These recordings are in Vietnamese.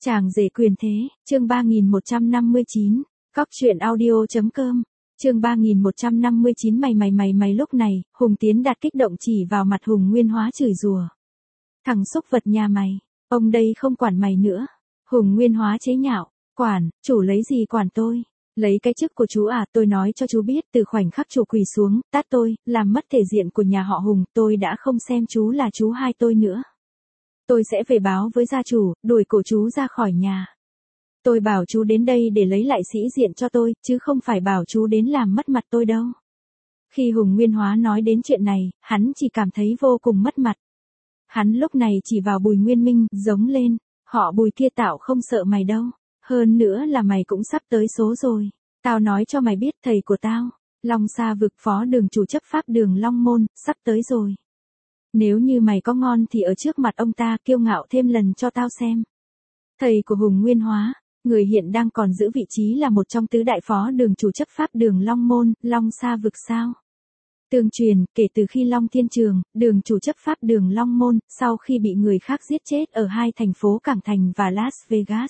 Chàng rể quyền thế, chương 3159, cóc truyện audio.com, chương 3159 mày lúc này, Hùng Tiến Đạt kích động chỉ vào mặt Hùng Nguyên Hóa chửi rủa. Thằng xúc vật nhà mày, ông đây không quản mày nữa. Hùng Nguyên Hóa chế nhạo, quản, chủ lấy gì quản tôi? Lấy cái chức của chú à, tôi nói cho chú biết, từ khoảnh khắc chủ quỳ xuống, tát tôi, làm mất thể diện của nhà họ Hùng, tôi đã không xem chú là chú hai tôi nữa. Tôi sẽ về báo với gia chủ, đuổi cổ chú ra khỏi nhà. Tôi bảo chú đến đây để lấy lại sĩ diện cho tôi, chứ không phải bảo chú đến làm mất mặt tôi đâu. Khi Hùng Nguyên Hóa nói đến chuyện này, hắn chỉ cảm thấy vô cùng mất mặt. Hắn lúc này chỉ vào Bùi Nguyên Minh, giống lên, họ Bùi kia tạo không sợ mày đâu. Hơn nữa là mày cũng sắp tới số rồi. Tao nói cho mày biết thầy của tao, Long Sa Vực phó đường chủ chấp pháp đường Long Môn, sắp tới rồi. Nếu như mày có ngon thì ở trước mặt ông ta kiêu ngạo thêm lần cho tao xem. Thầy của Hùng Nguyên Hóa, người hiện đang còn giữ vị trí là một trong tứ đại phó đường chủ chấp pháp đường Long Môn, Long Sa Vực sao? Tương truyền, kể từ khi Long Thiên Trường, đường chủ chấp pháp đường Long Môn, sau khi bị người khác giết chết ở hai thành phố Cảng Thành và Las Vegas.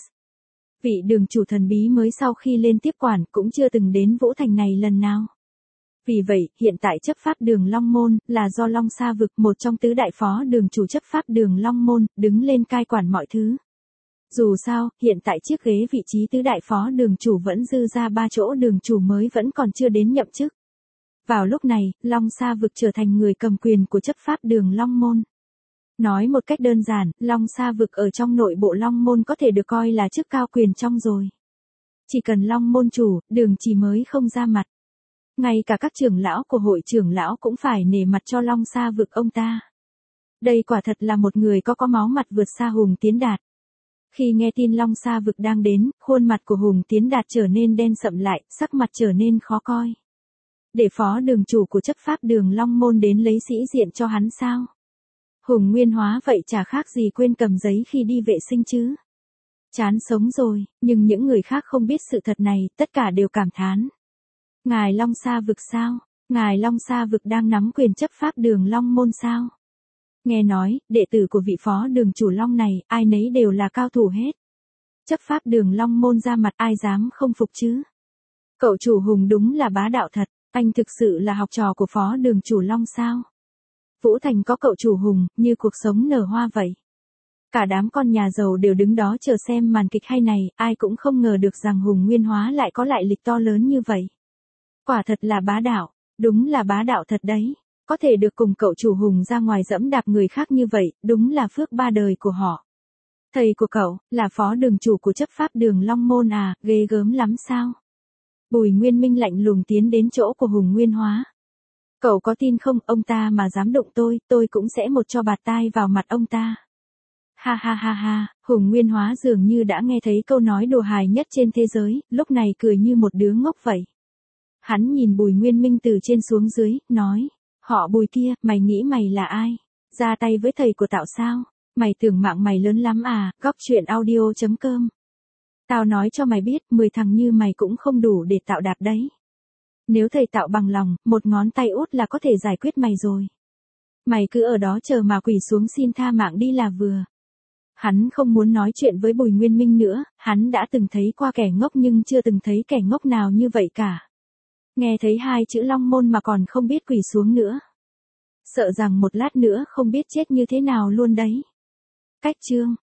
Vị đường chủ thần bí mới sau khi lên tiếp quản cũng chưa từng đến Vũ Thành này lần nào. Vì vậy, hiện tại chấp pháp đường Long Môn, là do Long Sa Vực, một trong tứ đại phó đường chủ chấp pháp đường Long Môn, đứng lên cai quản mọi thứ. Dù sao, hiện tại chiếc ghế vị trí tứ đại phó đường chủ vẫn dư ra 3 chỗ đường chủ mới vẫn còn chưa đến nhậm chức. Vào lúc này, Long Sa Vực trở thành người cầm quyền của chấp pháp đường Long Môn. Nói một cách đơn giản, Long Sa Vực ở trong nội bộ Long Môn có thể được coi là chức cao quyền trong rồi. Chỉ cần Long Môn chủ, đường chỉ mới không ra mặt. Ngay cả các trưởng lão của hội trưởng lão cũng phải nể mặt cho Long Sa Vực ông ta. Đây quả thật là một người có máu mặt vượt xa Hùng Tiến Đạt. Khi nghe tin Long Sa Vực đang đến, khuôn mặt của Hùng Tiến Đạt trở nên đen sậm lại, sắc mặt trở nên khó coi. Để phó đường chủ của chấp pháp đường Long Môn đến lấy sĩ diện cho hắn sao? Hùng Nguyên Hóa vậy chả khác gì quên cầm giấy khi đi vệ sinh chứ. Chán sống rồi, nhưng những người khác không biết sự thật này, tất cả đều cảm thán. Ngài Long Sa Vực sao? Ngài Long Sa Vực đang nắm quyền chấp pháp đường Long Môn sao? Nghe nói, đệ tử của vị phó đường chủ Long này, ai nấy đều là cao thủ hết. Chấp pháp đường Long Môn ra mặt ai dám không phục chứ? Cậu chủ Hùng đúng là bá đạo thật, anh thực sự là học trò của phó đường chủ Long sao? Vũ Thành có cậu chủ Hùng, như cuộc sống nở hoa vậy. Cả đám con nhà giàu đều đứng đó chờ xem màn kịch hay này, ai cũng không ngờ được rằng Hùng Nguyên Hóa lại có lại lịch to lớn như vậy. Quả thật là bá đạo, đúng là bá đạo thật đấy. Có thể được cùng cậu chủ Hùng ra ngoài dẫm đạp người khác như vậy, đúng là phước ba đời của họ. Thầy của cậu, là phó đường chủ của chấp pháp đường Long Môn à, ghê gớm lắm sao? Bùi Nguyên Minh lạnh lùng tiến đến chỗ của Hùng Nguyên Hóa. Cậu có tin không, ông ta mà dám đụng tôi cũng sẽ một cho bạt tai vào mặt ông ta. Ha ha ha ha, Hùng Nguyên Hóa dường như đã nghe thấy câu nói đùa hài nhất trên thế giới, lúc này cười như một đứa ngốc vậy. Hắn nhìn Bùi Nguyên Minh từ trên xuống dưới, nói, họ Bùi kia, mày nghĩ mày là ai? Ra tay với thầy của tao sao? Mày tưởng mạng mày lớn lắm à, cóc truyện audio.com. Tao nói cho mày biết, 10 thằng như mày cũng không đủ để tạo đạp đấy. Nếu thầy tạo bằng lòng, một ngón tay út là có thể giải quyết mày rồi. Mày cứ ở đó chờ mà quỳ xuống xin tha mạng đi là vừa. Hắn không muốn nói chuyện với Bùi Nguyên Minh nữa, hắn đã từng thấy qua kẻ ngốc nhưng chưa từng thấy kẻ ngốc nào như vậy cả. Nghe thấy hai chữ Long Môn mà còn không biết quỳ xuống nữa. Sợ rằng một lát nữa không biết chết như thế nào luôn đấy. Cách chương